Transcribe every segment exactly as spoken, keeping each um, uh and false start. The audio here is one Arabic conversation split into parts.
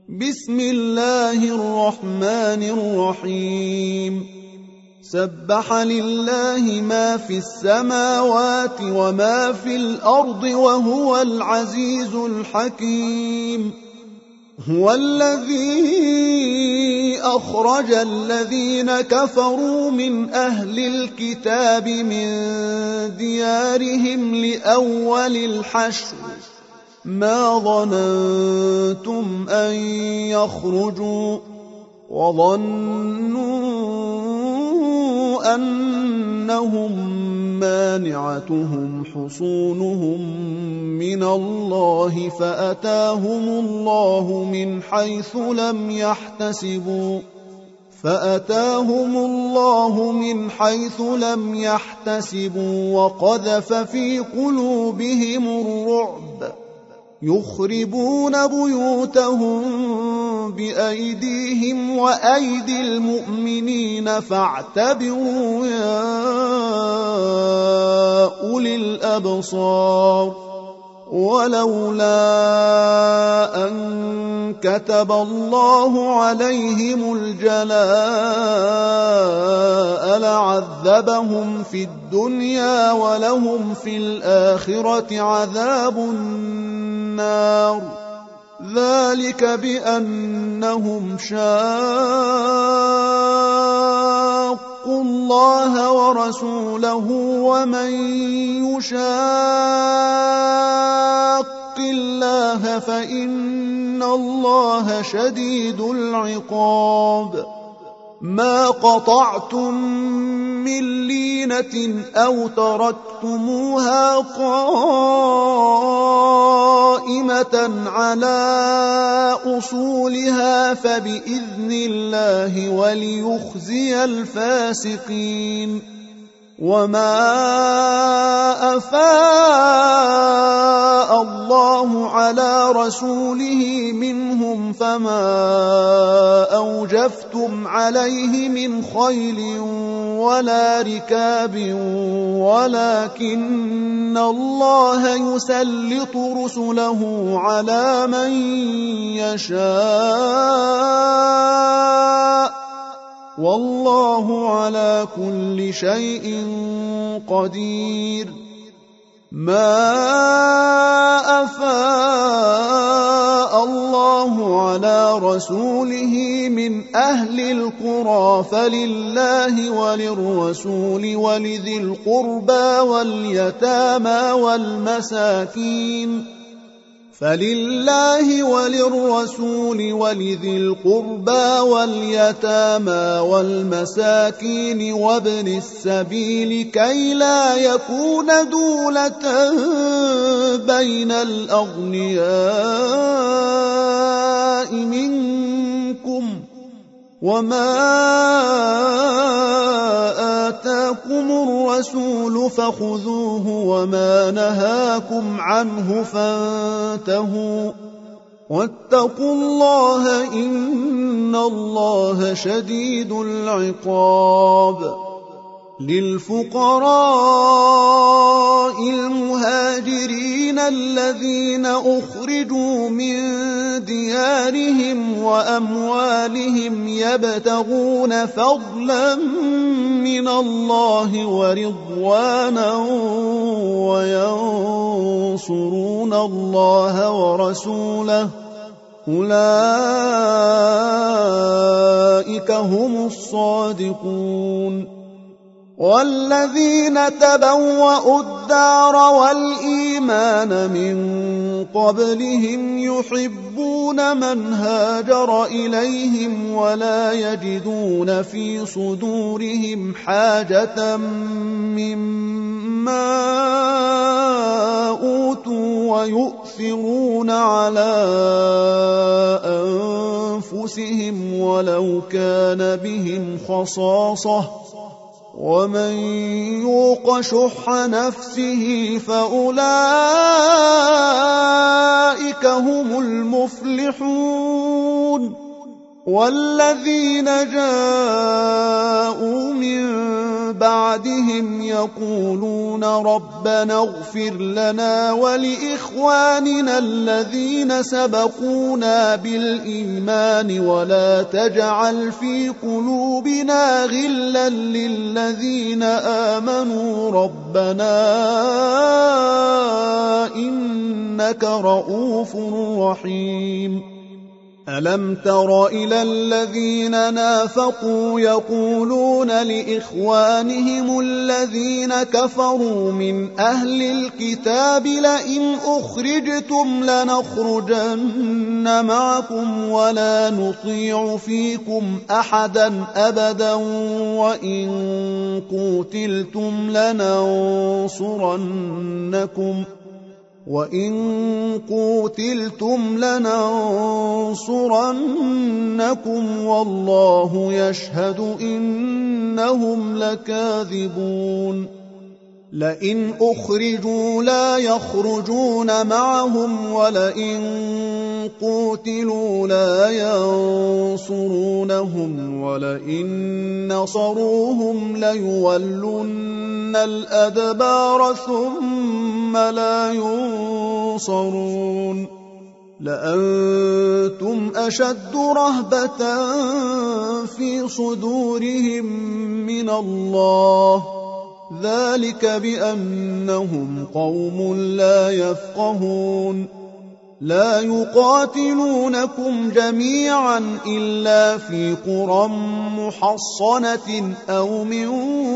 بسم الله الرحمن الرحيم سبح لله ما في السماوات وما في الأرض وهو العزيز الحكيم هو الذي أخرج الذين كفروا من أهل الكتاب من ديارهم لأول الحشر ما ظننتم أن يخرجوا وظنوا أنهم مانعتهم حصونهم من الله فأتاهم الله من حيث لم يحتسبوا فأتاهم الله من حيث لم يحتسبوا وقذف في قلوبهم الرعب يخربون بيوتهم بأيديهم وأيدي المؤمنين فاعتبروا يا أولي الأبصار ولولا أن كتب الله عليهم الجلاء لعذبهم في الدنيا ولهم في الآخرة عذاب النار ذلك بأنهم شاقوا الله ورسوله ومن يشاق الله فإن الله شديد العقاب ما قطعتم من لينة أو تركتموها قائمة على أصولها فبإذن الله وليخزي الفاسقين وما أفاء الله على رسوله منهم فما أوجفتم عليه من خيل ولا ركاب ولكن الله يسلط رسله على من يشاء والله على كل شيء قدير ما أفاء الله على رسوله من أهل القرى فلله وللرسول ولذي القربى واليتامى والمساكين فلله وللرسول ولذي القربى واليتامى والمساكين وابن السبيل كي لا يكون دولة بين الأغنياء منكم وما آتاكم الرسول فخذوه وما نهاكم عنه فانتهوا واتقوا الله إن الله شديد العقاب للفقراء المهاجرين الذين أخرجوا من ديارهم وأموالهم يبتغون فضلا من الله ورضوانا وينصرون الله ورسوله أولئك هم الصادقون والذين تبوأوا الدار والإيمان من قبلهم يحبون من هاجر إليهم ولا يجدون في صدورهم حاجة مما أوتوا ويؤثرون على أنفسهم ولو كان بهم خصاصة ومن يوق شح نفسه فأولئك هم المفلحون والذين جاءوا من بعدهم يقولون ربنا ربنا اغفر لنا ولإخواننا الذين سبقونا بالإيمان ولا تجعل في قلوبنا غلا للذين آمنوا ربنا إنك رؤوف رحيم. ألم تر إلى الذين نافقوا يقولون لإخوانهم الذين كفروا من أهل الكتاب لئن أخرجتم لنخرجن معكم ولا نطيع فيكم أحدا أبدا وإن قتلتم لننصرنكم وَإِن قُوتِلْتُمْ لَنَنصُرَنَّكُمْ وَاللَّهُ يَشْهَدُ إِنَّهُمْ لَكَاذِبُونَ. لئن أخرجوا لا يخرجون معهم ولئن قوتلوا لا ينصرونهم ولئن نصروهم ليولن الأدبار ثم لا ينصرون. لأنتم أشد رهبة في صدورهم من الله ذلك بأنهم قوم لا يفقهون. لا يقاتلونكم جميعا إلا في قرى محصنة أو من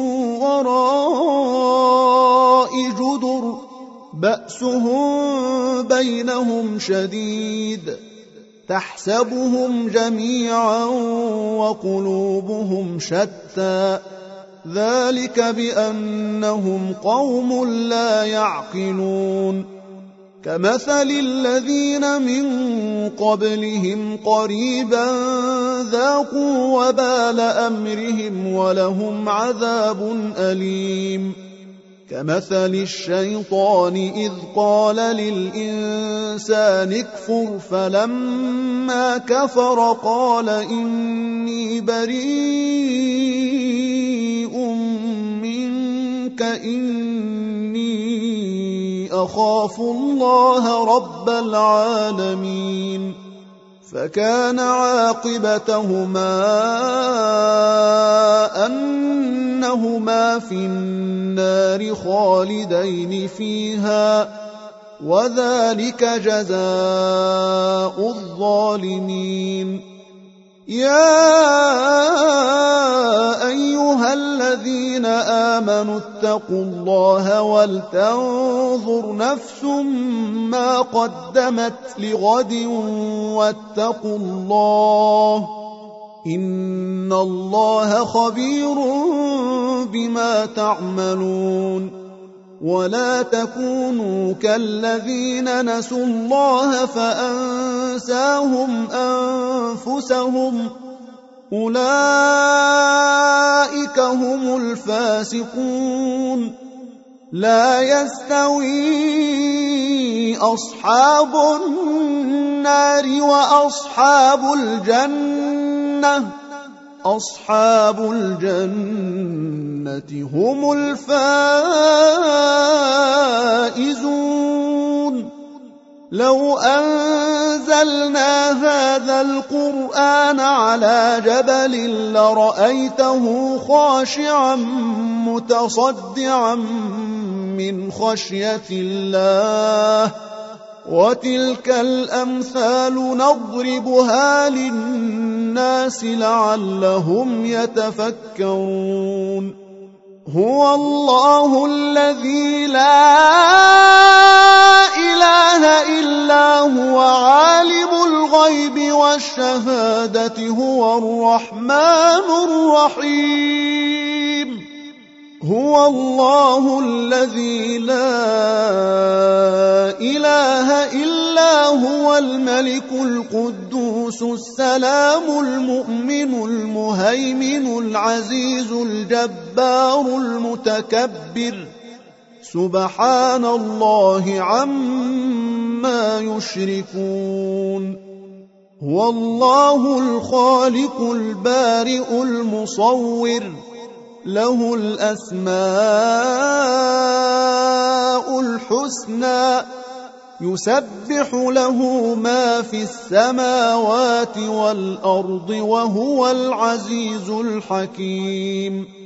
وراء جدر بأسهم بينهم شديد تحسبهم جميعا وقلوبهم شتى ذلك بأنهم قوم لا يعقلون. كمثل الذين من قبلهم قريبا ذاقوا وبال أمرهم ولهم عذاب أليم. كمثل الشيطان إذ قال للإنسان اكفر فلما كفر قال إني بريء منك إني أخاف الله رب العالمين. فكان عاقبتهما أنهما في النار خالدين فيها وذلك جزاء الظالمين. يا أيها الذين آمنوا اتقوا الله ولتنظر نفس ما قدمت لغد واتقوا الله إن الله خبير بما تعملون. ولا تكونوا كالذين نسوا الله فأنساهم أنفسهم أولئك هم الفاسقون. لا يستوي أصحاب النار وأصحاب الجنة أصحاب الجنة هم الفائزون. لو أنزلنا هذا القرآن على جبل لرأيته خاشعا متصدعا من خشية الله وتلك الأمثال نضربها للناس لعلهم يتفكرون. هو الله الذي لا إله إلا هو عالم الغيب والشهادة هو الرحمن الرحيم. هو الله الذي لا إله إلا هو الملك القدوس السلام المؤمن المهيمن العزيز الجبار المتكبر سبحان الله عما يشركون. هو الله الخالق البارئ المصور له الأسماء الحسنى يسبح له ما في السماوات والأرض وهو العزيز الحكيم